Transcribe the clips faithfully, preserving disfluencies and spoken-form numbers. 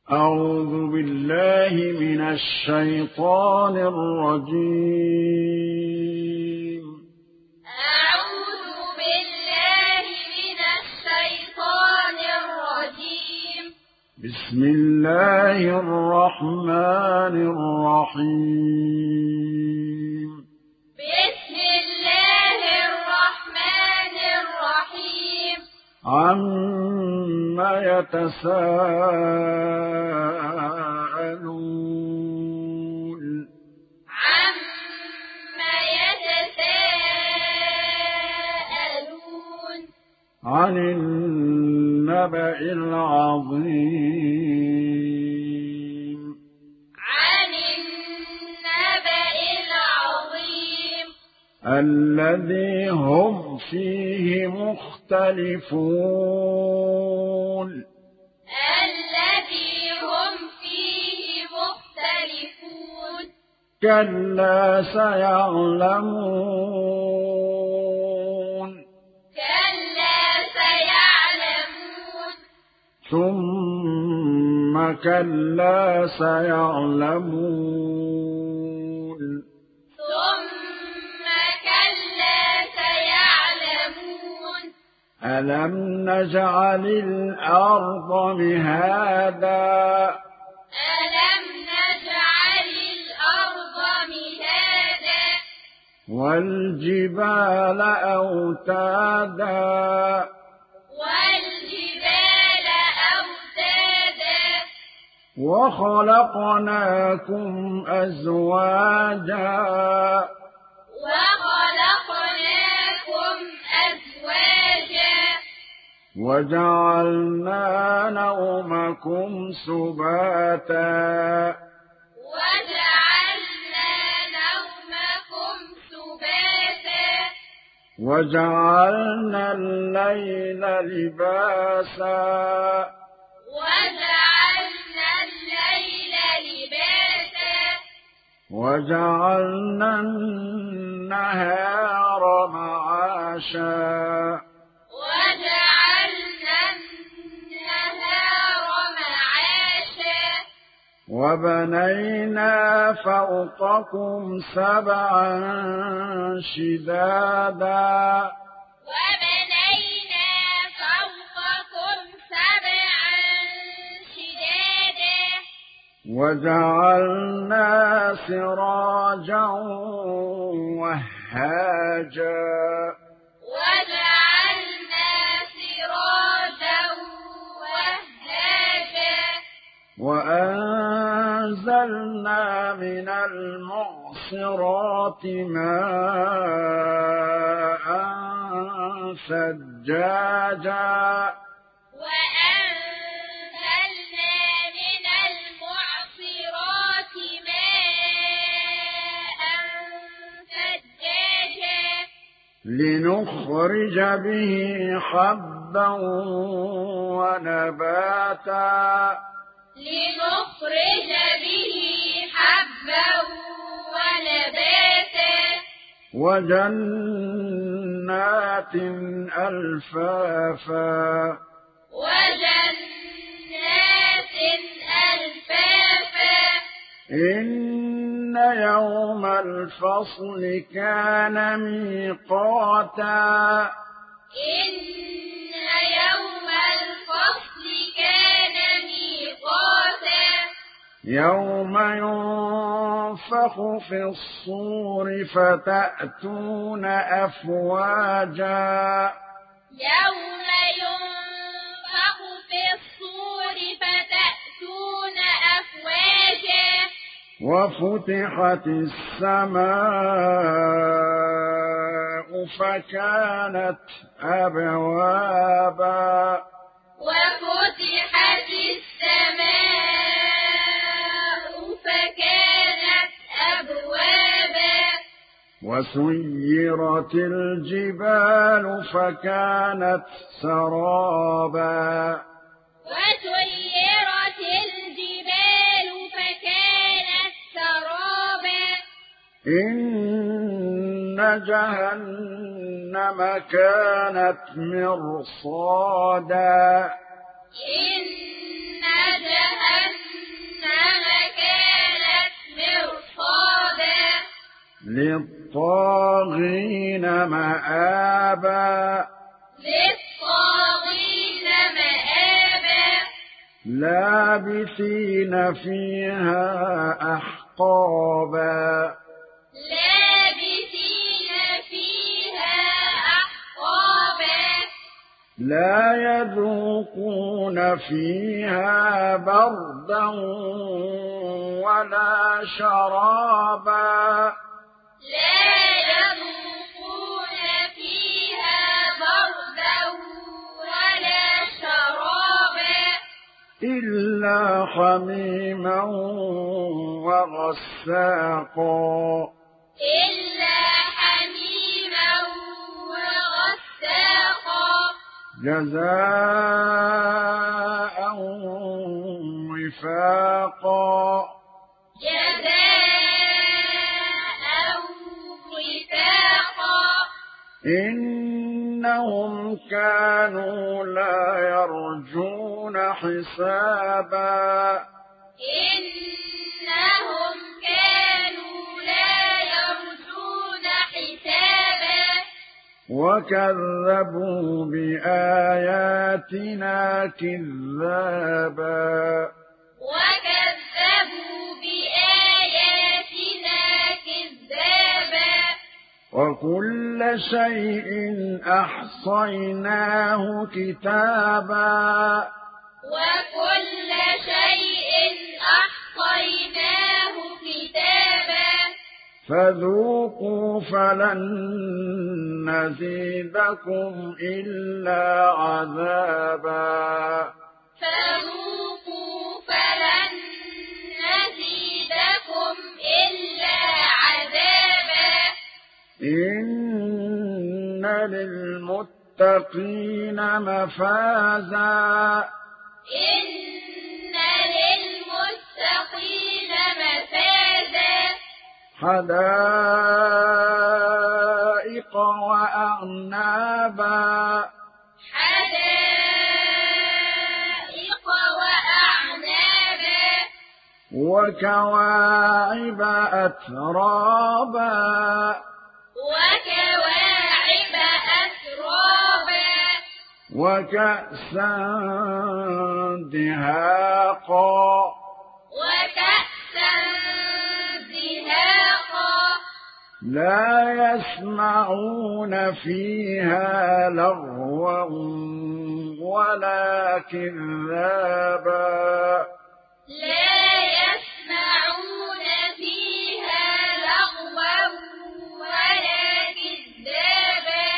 أعوذ بالله من الشيطان الرجيم. أعوذ بالله من الشيطان الرجيم. بسم الله الرحمن الرحيم. بسم الله الرحمن الرحيم. عما يتساءلون عما يتساءلون عن النبأ العظيم عن النبأ العظيم الذي هم فيه مختلفون الذي هم فيه مختلفون كلا سيعلمون كلا سيعلمون ثم كلا سيعلمون ثم كلا سيعلمون ألم نجعل الأرض مهادا ألم نجعل الأرض مهادا والجبال أوتادا والجبال أوتادا وخلقناكم أزواجا وخلقناكم أزواجا وجعلنا نومكم سباتا وجعلنا نومكم سباتا وجعلنا الليل لباسا وجعلنا الليل لباسا وجعلنا النهار معاشا وجعلنا النهار معاشا وبنينا فوقكم سبعا شدادا وبنينا فوقكم سبعا شدادا وجعلنا سراجا وهاجا وجعلنا سراجا وهاجا وأنزلنا من المعصرات ماء ثجاجا وأنزلنا من المعصرات ماء ثجاجا لنخرج به حبا ونباتا لنخرج به حبا ونباتا وجنات ألفافا وجنات ألفافا إن يوم الفصل كان ميقاتا إن يوم الفصل كان ميقاتا يوم ينفخ في الصور فتأتون أفواجا يوم ينفخ في الصور فتأتون أفواجا وفتحت السماء فكانت أبوابا وفتحت السماء فكانت أبوابا وسيرت الجبال فكانت سرابا وسيرت الجبال فكانت سرابا إن جهنم كانت مرصادا إن جهنم للطاغين مآبا للطاغين مآبا لابثين فيها أحقابا لابثين فيها أحقابا لا يذوقون فيها بردا ولا شرابا لا يذوقون فيها بردا ولا شرابا إلا حميما وغساقا إلا حميما وغساقا جزاء وفاقا جزاء وفاقا إنهم كانوا لا يرجون حسابا إنهم كانوا لا يرجون حسابا وكذبوا بآياتنا كذابا وكذبوا بآياتنا كذابا وكل شيء أحصيناه كتابا وكل شيء أحصيناه كتابا فذوقوا فلن نزيدكم إلا عذابا فذوقوا فلن نزيدكم إلا عذابا إن للمتقين مفازا إن للمتقين مفازا حدائق وأعنابا حدائق وأعنابا وكواعب أترابا وكواعب أترابا وكأسا دهاقا وكأسا دهاقا لا يسمعون فيها لغوا ولا كذابا لا يسمعون فيها لغوا ولا كذابا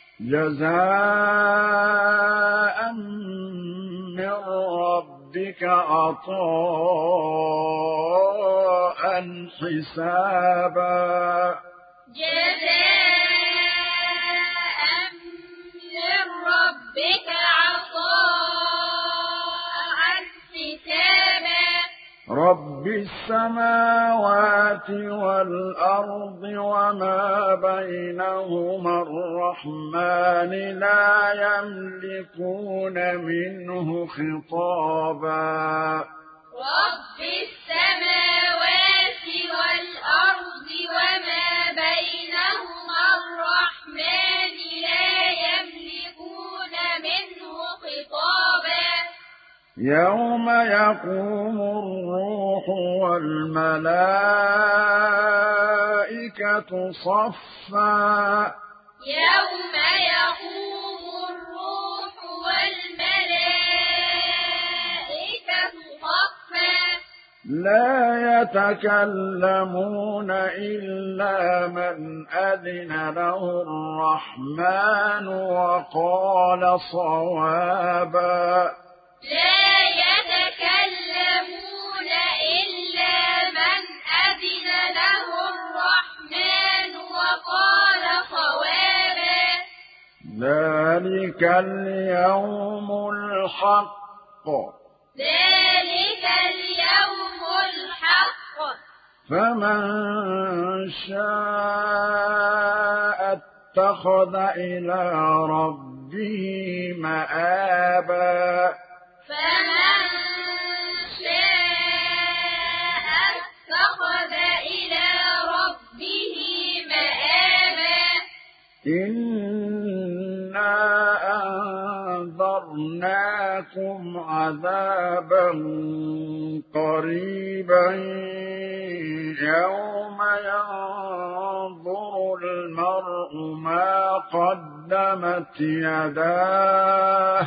جزاء من ربك عطاء حسابا جزاء من ربك عطاء حسابا رب السماوات والأرض وما بينهما الرحمن لا يملكون منه خطابا رب السماوات والأرض وما بينهما الرحمن لا يملكون منه خطابا يوم يقوم الروح والملائكة صفا يوم يقوم الروح والملائكة صفا لا يتكلمون إلا من أذن له الرحمن وقال صوابا لا يتكلمون إلا من أذن له الرحمن وقال صوابا ذلك اليوم الحق ذلك اليوم الحق فمن شاء اتخذ إلى ربه مآبا فمن شاء اتخذ إلى ربه عذابا قريبا يوم ينظر المرء ما قدمت يداه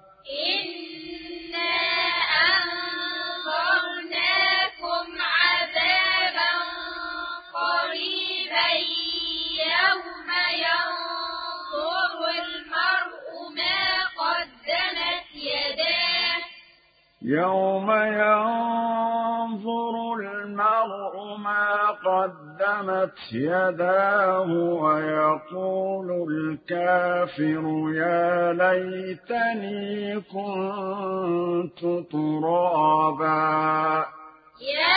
إنا أنظرناكم عذابا قريبا يوم ينظر المرء ما قدمت يداه يوم ينظر المرء ما قدمت يداه ويقول الكافر يا ليتني كنت ترابا يا